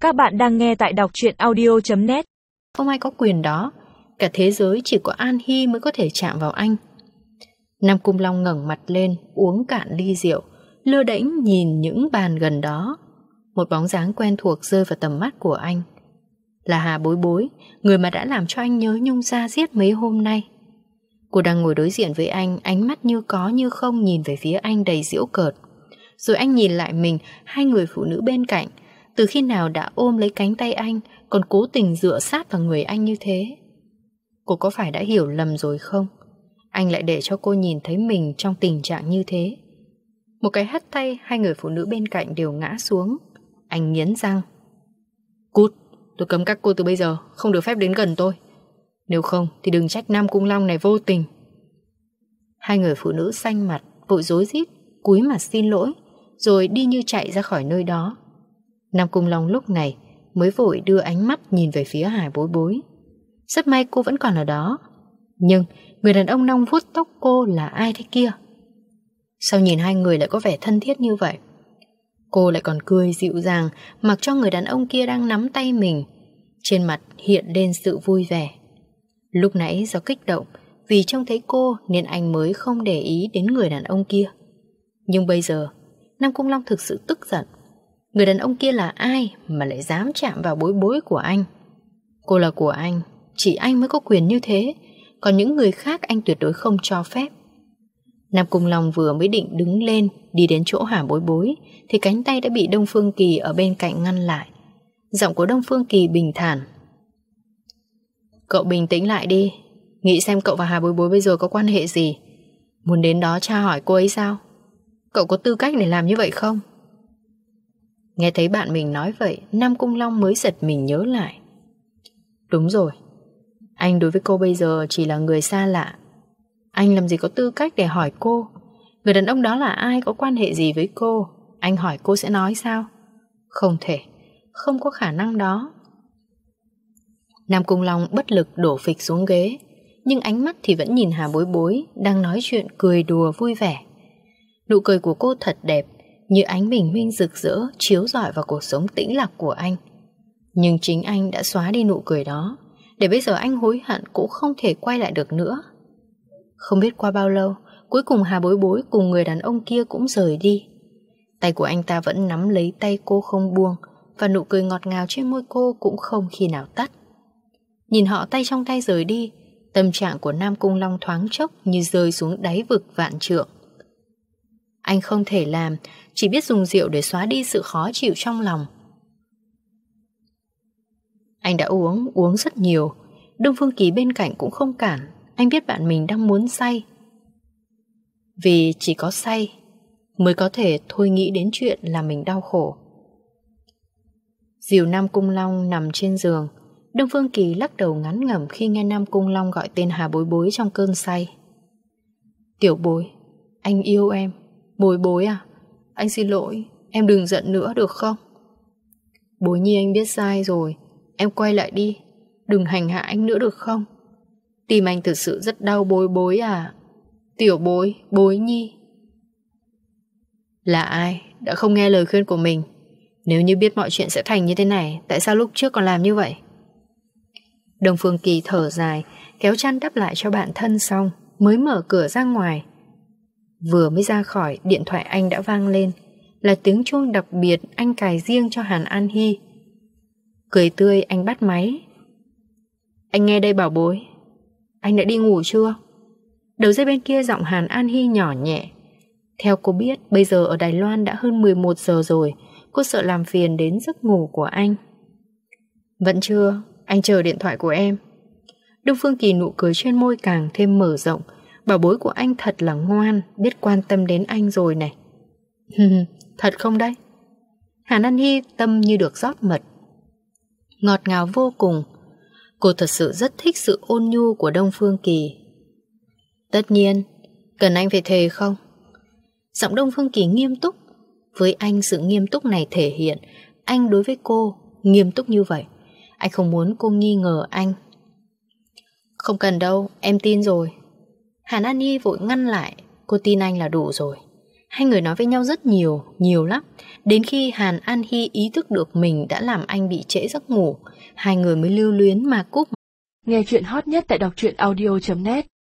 Các bạn đang nghe tại đọc truyện audio.net. Không ai có quyền đó. Cả thế giới chỉ có An Hy mới có thể chạm vào anh. Nam Cung Long ngẩng mặt lên, uống cạn ly rượu, lơ đễnh nhìn những bàn gần đó. Một bóng dáng quen thuộc rơi vào tầm mắt của anh. Là Hà Bối Bối, người mà đã làm cho anh nhớ nhung da diết mấy hôm nay. Cô đang ngồi đối diện với anh, ánh mắt như có như không nhìn về phía anh đầy giễu cợt. Rồi anh nhìn lại mình, hai người phụ nữ bên cạnh, từ khi nào đã ôm lấy cánh tay anh, còn cố tình dựa sát vào người anh như thế. Cô có phải đã hiểu lầm rồi không? Anh lại để cho cô nhìn thấy mình trong tình trạng như thế. Một cái hất tay, hai người phụ nữ bên cạnh đều ngã xuống. Anh nghiến răng. Cút, tôi cấm các cô từ bây giờ, không được phép đến gần tôi. Nếu không thì đừng trách Nam Cung Long này vô tình. Hai người phụ nữ xanh mặt, vội rối rít, cúi mặt xin lỗi, rồi đi như chạy ra khỏi nơi đó. Nam Cung Long lúc này mới vội đưa ánh mắt nhìn về phía Hà Bối Bối. Rất may cô vẫn còn ở đó. Nhưng người đàn ông nong vuốt tóc cô là ai thế kia? Sao nhìn hai người lại có vẻ thân thiết như vậy? Cô lại còn cười dịu dàng, mặc cho người đàn ông kia đang nắm tay mình. Trên mặt hiện lên sự vui vẻ. Lúc nãy do kích động, vì trông thấy cô nên anh mới không để ý đến người đàn ông kia. Nhưng bây giờ Nam Cung Long thực sự tức giận. Người đàn ông kia là ai mà lại dám chạm vào Bối Bối của anh? Cô là của anh, chỉ anh mới có quyền như thế, còn những người khác anh tuyệt đối không cho phép. Nam Cung Long vừa mới định đứng lên đi đến chỗ Hà Bối Bối thì cánh tay đã bị Đông Phương Kỳ ở bên cạnh ngăn lại. Giọng của Đông Phương Kỳ bình thản. Cậu bình tĩnh lại đi. Nghĩ xem cậu và Hà Bối Bối bây giờ có quan hệ gì? Muốn đến đó tra hỏi cô ấy sao? Cậu có tư cách để làm như vậy không? Nghe thấy bạn mình nói vậy, Nam Cung Long mới giật mình nhớ lại. Đúng rồi, anh đối với cô bây giờ chỉ là người xa lạ. Anh làm gì có tư cách để hỏi cô? Người đàn ông đó là ai, có quan hệ gì với cô? Anh hỏi cô sẽ nói sao? Không thể, không có khả năng đó. Nam Cung Long bất lực đổ phịch xuống ghế, nhưng ánh mắt thì vẫn nhìn Hà Bối Bối đang nói chuyện cười đùa vui vẻ. Nụ cười của cô thật đẹp, như ánh bình minh rực rỡ chiếu rọi vào cuộc sống tĩnh lặng của anh. Nhưng chính anh đã xóa đi nụ cười đó, để bây giờ anh hối hận cũng không thể quay lại được nữa. Không biết qua bao lâu, cuối cùng Hà Bối Bối cùng người đàn ông kia cũng rời đi. Tay của anh ta vẫn nắm lấy tay cô không buông, và nụ cười ngọt ngào trên môi cô cũng không khi nào tắt. Nhìn họ tay trong tay rời đi, tâm trạng của Nam Cung Long thoáng chốc như rơi xuống đáy vực vạn trượng. Anh không thể làm, chỉ biết dùng rượu để xóa đi sự khó chịu trong lòng. Anh đã uống rất nhiều. Đông Phương Kỳ bên cạnh cũng không cản. Anh biết bạn mình đang muốn say. Vì chỉ có say mới có thể thôi nghĩ đến chuyện làm mình đau khổ. Dìu Nam Cung Long nằm trên giường, Đông Phương Kỳ lắc đầu ngán ngẩm khi nghe Nam Cung Long gọi tên Hà Bối Bối trong cơn say. Tiểu Bối, anh yêu em. Bối Bối à, anh xin lỗi, em đừng giận nữa được không? Bối Nhi, anh biết sai rồi, em quay lại đi, đừng hành hạ anh nữa được không? Tim anh thực sự rất đau Bối Bối à. Tiểu Bối, Bối Nhi. Là ai đã không nghe lời khuyên của mình? Nếu như biết mọi chuyện sẽ thành như thế này, tại sao lúc trước còn làm như vậy? Đông Phương Kỳ thở dài, kéo chăn đắp lại cho bạn thân xong mới mở cửa ra ngoài. Vừa mới ra khỏi, điện thoại anh đã vang lên, là tiếng chuông đặc biệt anh cài riêng cho Hàn An Hy. Cười tươi anh bắt máy. Anh nghe đây Bảo Bối, anh đã đi ngủ chưa? Đầu dây bên kia giọng Hàn An Hy nhỏ nhẹ. Theo cô biết, bây giờ ở Đài Loan đã hơn 11 giờ rồi, cô sợ làm phiền đến giấc ngủ của anh. Vẫn chưa, anh chờ điện thoại của em. Đông Phương Kỳ nụ cười trên môi càng thêm mở rộng. Bảo bối của anh thật là ngoan, biết quan tâm đến anh rồi này. Thật không đấy? Hàn An Hy tâm như được rót mật. Ngọt ngào vô cùng. Cô thật sự rất thích sự ôn nhu của Đông Phương Kỳ. Tất nhiên, cần anh phải thề không? Giọng Đông Phương Kỳ nghiêm túc. Với anh sự nghiêm túc này thể hiện anh đối với cô nghiêm túc như vậy. Anh không muốn cô nghi ngờ anh. Không cần đâu, em tin rồi. Hàn An Nhi vội ngăn lại. Cô tin anh là đủ rồi. Hai người nói với nhau rất nhiều lắm. Đến khi Hàn An Hy ý thức được mình đã làm anh bị trễ giấc ngủ, hai người mới lưu luyến mà cúp. Nghe chuyện hot nhất tại đọc truyện audio.net